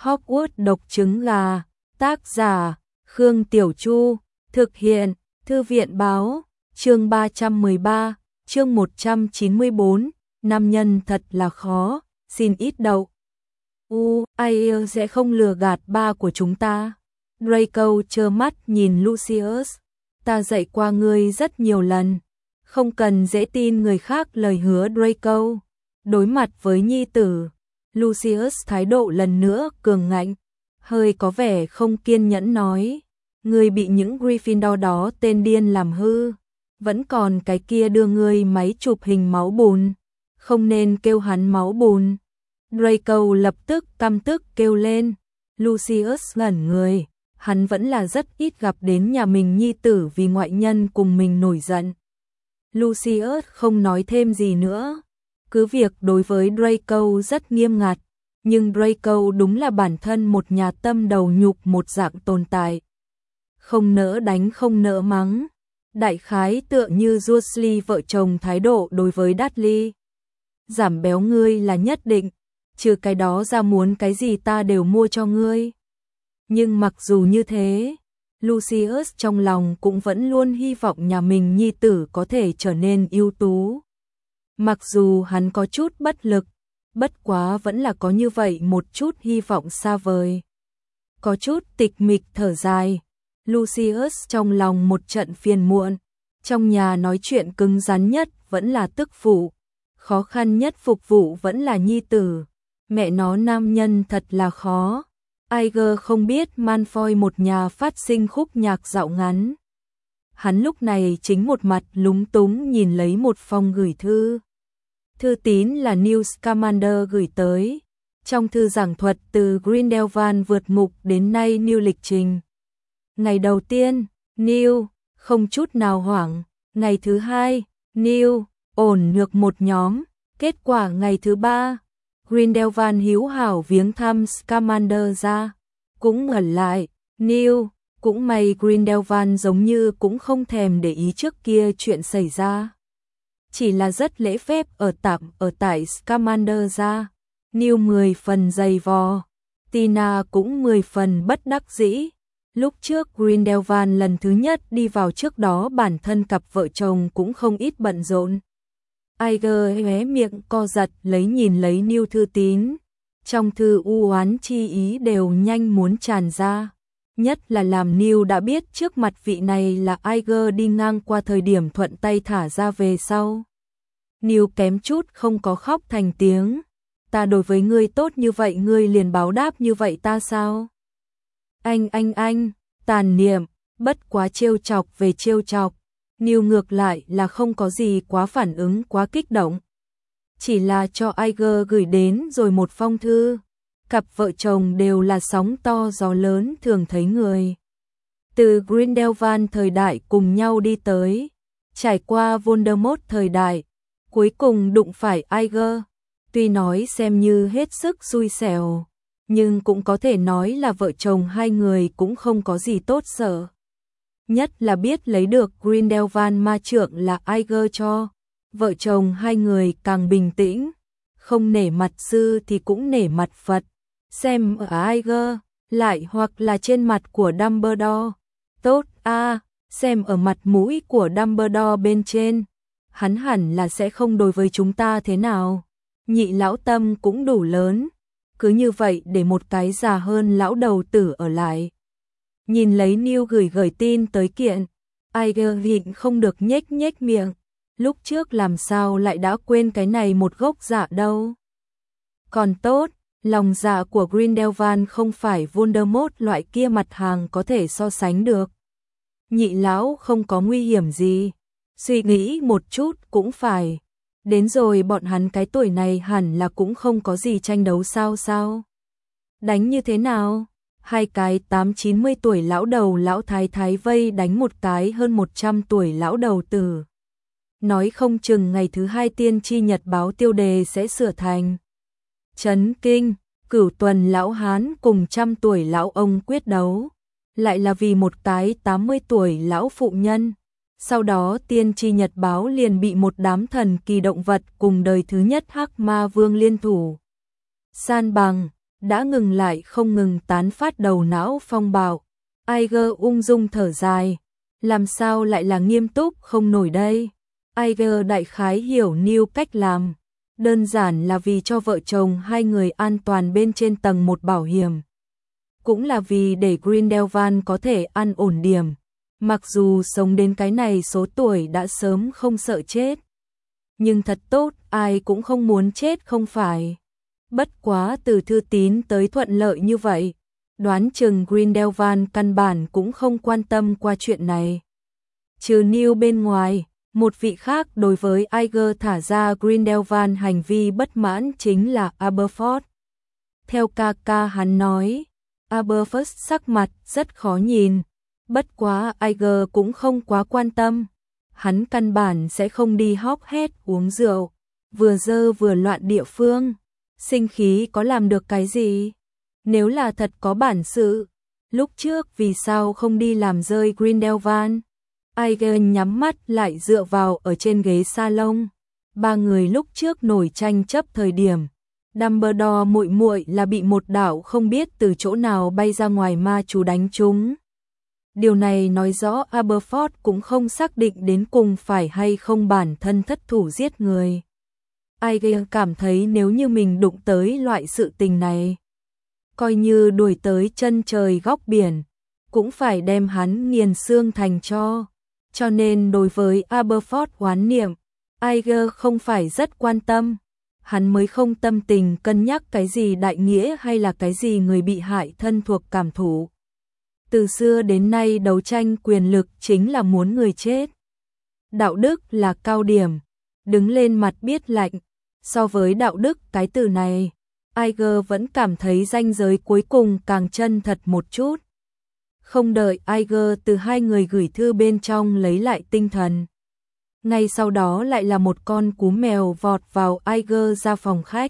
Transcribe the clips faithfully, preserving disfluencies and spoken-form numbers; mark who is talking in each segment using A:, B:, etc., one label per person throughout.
A: Hogwarts độc trứng gà, tác giả, Khương Tiểu Chu, thực hiện, Thư viện báo, chương ba trăm mười ba, chương một trăm chín mươi bốn, nam nhân thật là khó, xin ít đậu. U, ai sẽ không lừa gạt ba của chúng ta. Draco trơ mắt nhìn Lucius, ta dạy qua ngươi rất nhiều lần, không cần dễ tin người khác lời hứa Draco. Đối mặt với nhi tử, Lucius thái độ lần nữa cường ngạnh, hơi có vẻ không kiên nhẫn nói, ngươi bị những Gryffindor đó tên điên làm hư, vẫn còn cái kia đưa ngươi máy chụp hình máu bùn, không nên kêu hắn máu bùn. Draco lập tức căm tức kêu lên, Lucius ngẩn người, hắn vẫn là rất ít gặp đến nhà mình nhi tử vì ngoại nhân cùng mình nổi giận. Lucius không nói thêm gì nữa, cứ việc đối với Draco rất nghiêm ngặt, nhưng Draco đúng là bản thân một nhà tâm đầu nhục một dạng tồn tại. Không nỡ đánh không nỡ mắng, đại khái tựa như Dursley vợ chồng thái độ đối với Dudley. Giảm béo ngươi là nhất định, trừ cái đó ra muốn cái gì ta đều mua cho ngươi. Nhưng mặc dù như thế, Lucius trong lòng cũng vẫn luôn hy vọng nhà mình nhi tử có thể trở nên ưu tú. Mặc dù hắn có chút bất lực, bất quá vẫn là có như vậy một chút hy vọng xa vời. Có chút tịch mịch thở dài, Lucius trong lòng một trận phiền muộn, trong nhà nói chuyện cứng rắn nhất vẫn là tức phụ, khó khăn nhất phục vụ vẫn là nhi tử, mẹ nó nam nhân thật là khó. Iger không biết Malfoy một nhà phát sinh khúc nhạc dạo ngắn. Hắn lúc này chính một mặt lúng túng nhìn lấy một phong gửi thư. Thư tín là Newt Scamander gửi tới. Trong thư giảng thuật từ Grindelwald vượt ngục đến nay Newt lịch trình. Ngày đầu tiên, Newt không chút nào hoảng. Ngày thứ hai, Newt ổn được một nhóm. Kết quả ngày thứ ba, Grindelwald hiếu hảo viếng thăm Scamander ra. Cũng ngẩn lại, Newt, cũng may Grindelwald giống như cũng không thèm để ý trước kia chuyện xảy ra. Chỉ là rất lễ phép ở tạm ở tại Scamander ra. Newt mười phần dày vò, Tina cũng mười phần bất đắc dĩ. Lúc trước Grindelwald lần thứ nhất đi vào trước đó bản thân cặp vợ chồng cũng không ít bận rộn. Iger hé miệng co giật lấy nhìn lấy Newt thư tín. Trong thư u oán chi ý đều nhanh muốn tràn ra. Nhất là làm Newt đã biết trước mặt vị này là Iger đi ngang qua thời điểm thuận tay thả ra về sau. Newt kém chút không có khóc thành tiếng. Ta đối với ngươi tốt như vậy ngươi liền báo đáp như vậy ta sao? Anh anh anh, tàn niệm, bất quá trêu chọc về trêu chọc. Newt ngược lại là không có gì quá phản ứng quá kích động. Chỉ là cho Iger gửi đến rồi một phong thư. Cặp vợ chồng đều là sóng to gió lớn thường thấy người. Từ Grindelwald thời đại cùng nhau đi tới, trải qua Voldemort thời đại, cuối cùng đụng phải Iger. Tuy nói xem như hết sức xui xẻo, nhưng cũng có thể nói là vợ chồng hai người cũng không có gì tốt sợ. Nhất là biết lấy được Grindelwald ma trượng là Iger cho, vợ chồng hai người càng bình tĩnh, không nể mặt sư thì cũng nể mặt Phật. Xem ở Iger, lại hoặc là trên mặt của Dumbledore. Tốt a, à, xem ở mặt mũi của Dumbledore bên trên, hắn hẳn là sẽ không đối với chúng ta thế nào. Nhị lão tâm cũng đủ lớn, cứ như vậy để một cái già hơn lão đầu tử ở lại. Nhìn lấy Newt gửi gửi tin tới kiện, Iger nhịn không được nhếch nhếch miệng. Lúc trước làm sao lại đã quên cái này một gốc dạ đâu. Còn tốt, lòng dạ của Grindelwald không phải Voldemort loại kia mặt hàng có thể so sánh được. Nhị lão không có nguy hiểm gì, suy nghĩ một chút cũng phải. Đến rồi bọn hắn cái tuổi này hẳn là cũng không có gì tranh đấu sao sao. Đánh như thế nào? Hai cái tám chín mươi tuổi lão đầu lão thái thái vây đánh một cái hơn một trăm tuổi lão đầu tử. Nói không chừng ngày thứ hai tiên tri nhật báo tiêu đề sẽ sửa thành chấn kinh, cửu tuần lão hán cùng trăm tuổi lão ông quyết đấu. Lại là vì một cái tám mươi tuổi lão phụ nhân. Sau đó tiên tri nhật báo liền bị một đám thần kỳ động vật cùng đời thứ nhất hắc ma vương liên thủ san bằng. đã ngừng lại không ngừng tán phát đầu não phong bạo. Iger ung dung thở dài, làm sao lại là nghiêm túc không nổi đây. Iger đại khái hiểu Neil cách làm, đơn giản là vì cho vợ chồng hai người an toàn bên trên tầng một bảo hiểm. Cũng là vì để Grindelwald có thể ăn ổn điểm, mặc dù sống đến cái này số tuổi đã sớm không sợ chết. Nhưng thật tốt, ai cũng không muốn chết không phải. Bất quá từ thư tín tới thuận lợi như vậy, đoán chừng Grindelwald căn bản cũng không quan tâm qua chuyện này. Trừ Neil bên ngoài, một vị khác đối với Iger thả ra Grindelwald hành vi bất mãn chính là Aberforth. Theo ca ca hắn nói, Aberforth sắc mặt rất khó nhìn, bất quá Iger cũng không quá quan tâm. Hắn căn bản sẽ không đi hóc hét uống rượu, vừa dơ vừa loạn địa phương. Sinh khí có làm được cái gì? Nếu là thật có bản sự, lúc trước vì sao không đi làm rơi Grindelwald? Iger nhắm mắt lại dựa vào ở trên ghế salon. Ba người lúc trước nổi tranh chấp thời điểm, Dumbledore muội muội là bị một đạo không biết từ chỗ nào bay ra ngoài ma chú đánh trúng. Điều này nói rõ Aberforth cũng không xác định đến cùng phải hay không bản thân thất thủ giết người. Iger cảm thấy nếu như mình đụng tới loại sự tình này, coi như đuổi tới chân trời góc biển, cũng phải đem hắn nghiền xương thành tro. Cho nên đối với Aberforth oán niệm, Iger không phải rất quan tâm. Hắn mới không tâm tình cân nhắc cái gì đại nghĩa hay là cái gì người bị hại thân thuộc cảm thụ. Từ xưa đến nay đấu tranh quyền lực chính là muốn người chết. Đạo đức là cao điểm, đứng lên mặt biết lạnh. So với đạo đức cái từ này, Iger vẫn cảm thấy ranh giới cuối cùng càng chân thật một chút. Không đợi Iger từ hai người gửi thư bên trong lấy lại tinh thần, ngay sau đó lại là một con cú mèo vọt vào Iger ra phòng khách.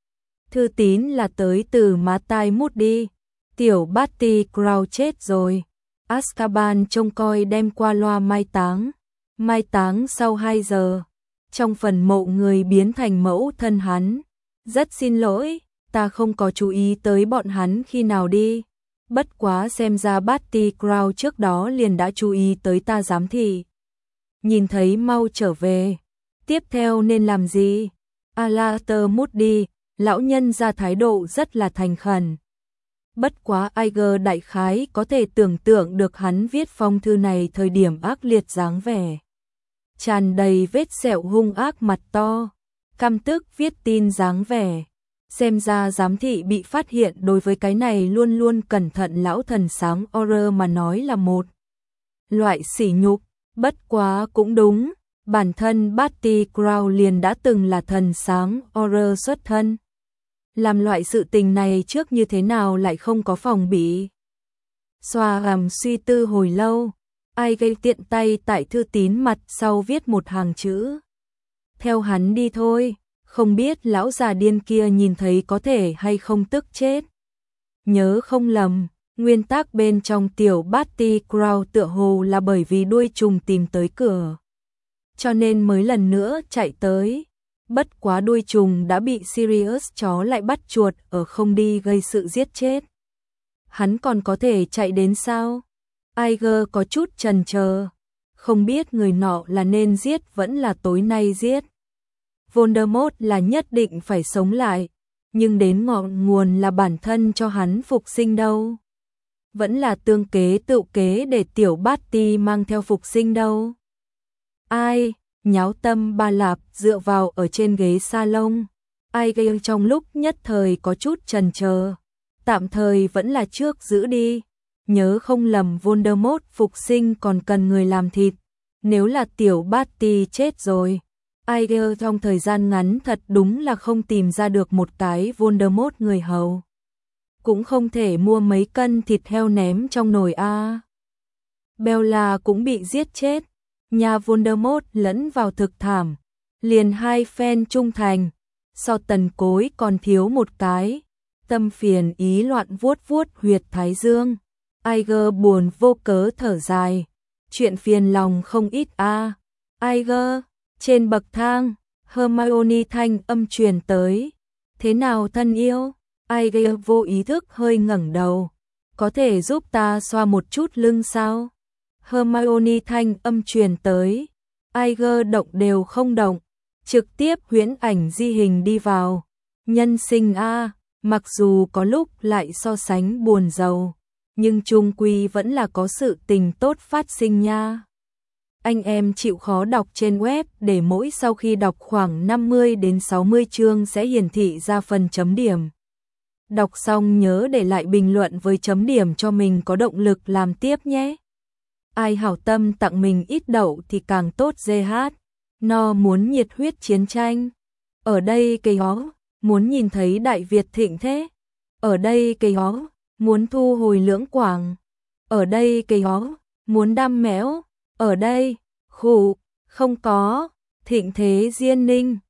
A: Thư tín là tới từ má tai Moody. Tiểu Barty Crouch chết rồi. Azkaban trông coi đem qua loa mai táng. Mai táng sau hai giờ. Trong phần mộ người biến thành mẫu thân hắn. Rất xin lỗi, ta không có chú ý tới bọn hắn khi nào đi. Bất quá xem ra Barty Crouch trước đó liền đã chú ý tới ta giám thị. Nhìn thấy mau trở về. Tiếp theo nên làm gì? Alastor Moody, lão nhân ra thái độ rất là thành khẩn. Bất quá Iger đại khái có thể tưởng tượng được hắn viết phong thư này thời điểm ác liệt dáng vẻ. Tràn đầy vết sẹo hung ác mặt to, căm tức viết tin dáng vẻ. Xem ra giám thị bị phát hiện đối với cái này luôn luôn cẩn thận lão thần sáng Auror mà nói là một loại sỉ nhục. Bất quá cũng đúng, bản thân Barty Crouch liền đã từng là thần sáng Auror xuất thân. Làm loại sự tình này trước như thế nào lại không có phòng bị. Xoa gằm suy tư hồi lâu, ai gây tiện tay tại thư tín mặt sau viết một hàng chữ. Theo hắn đi thôi, không biết lão già điên kia nhìn thấy có thể hay không tức chết. Nhớ không lầm, nguyên tắc bên trong tiểu Barty Crouch tựa hồ là bởi vì đuôi trùng tìm tới cửa, cho nên mới lần nữa chạy tới. Bất quá đuôi trùng đã bị Sirius chó lại bắt chuột ở không đi gây sự giết chết. Hắn còn có thể chạy đến sao? Iger có chút chần chờ, không biết người nọ là nên giết vẫn là tối nay giết. Voldemort là nhất định phải sống lại, nhưng đến ngọn nguồn là bản thân cho hắn phục sinh đâu. Vẫn là tương kế tự kế để tiểu Barty mang theo phục sinh đâu. Ai? Nháo tâm ba lạp dựa vào ở trên ghế salon. Iger trong lúc nhất thời có chút chần chờ. Tạm thời vẫn là trước giữ đi. Nhớ không lầm Voldemort phục sinh còn cần người làm thịt. Nếu là tiểu Barty chết rồi, Iger trong thời gian ngắn thật đúng là không tìm ra được một cái Voldemort người hầu. Cũng không thể mua mấy cân thịt heo ném trong nồi a. Bella cũng bị giết chết. Nhà Voldemort lẫn vào thực thảm, liền hai phen trung thành, so tần cối còn thiếu một cái. Tâm phiền ý loạn vuốt vuốt huyệt thái dương. Iger buồn vô cớ thở dài, chuyện phiền lòng không ít a. Iger, trên bậc thang, Hermione thanh âm truyền tới. Thế nào thân yêu? Ai gây vô ý thức hơi ngẩng đầu. Có thể giúp ta xoa một chút lưng sao? Hermione thanh âm truyền tới. Iger động đều không động, trực tiếp huyễn ảnh di hình đi vào. Nhân sinh a, mặc dù có lúc lại so sánh buồn rầu, nhưng chung quy vẫn là có sự tình tốt phát sinh nha. Anh em chịu khó đọc trên web để mỗi sau khi đọc khoảng năm mươi đến sáu mươi chương sẽ hiển thị ra phần chấm điểm. Đọc xong nhớ để lại bình luận với chấm điểm cho mình có động lực làm tiếp nhé. Ai hảo tâm tặng mình ít đậu thì càng tốt dê hát. No muốn nhiệt huyết chiến tranh. Ở đây cây hó, muốn nhìn thấy Đại Việt thịnh thế. Ở đây cây hó, muốn thu hồi lưỡng quảng. Ở đây cây hó, muốn đam méo. Ở đây, khủ, không có, thịnh thế diên ninh.